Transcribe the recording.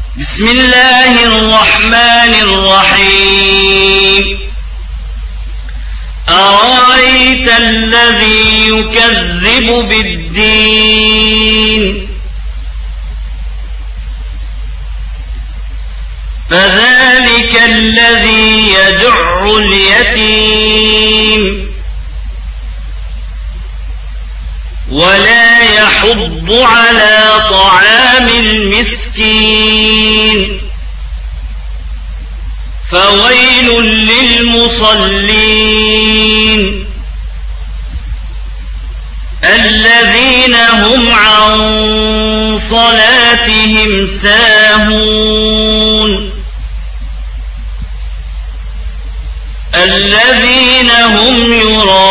بسم الله الرحمن الرحيم أرأيت الذي يكذب بالدين فذلك الذي يدع اليتيم ولا يحض على طعام المسكين فويل للمصلين الذين هم عن صلاتهم ساهون الذين هم يراءون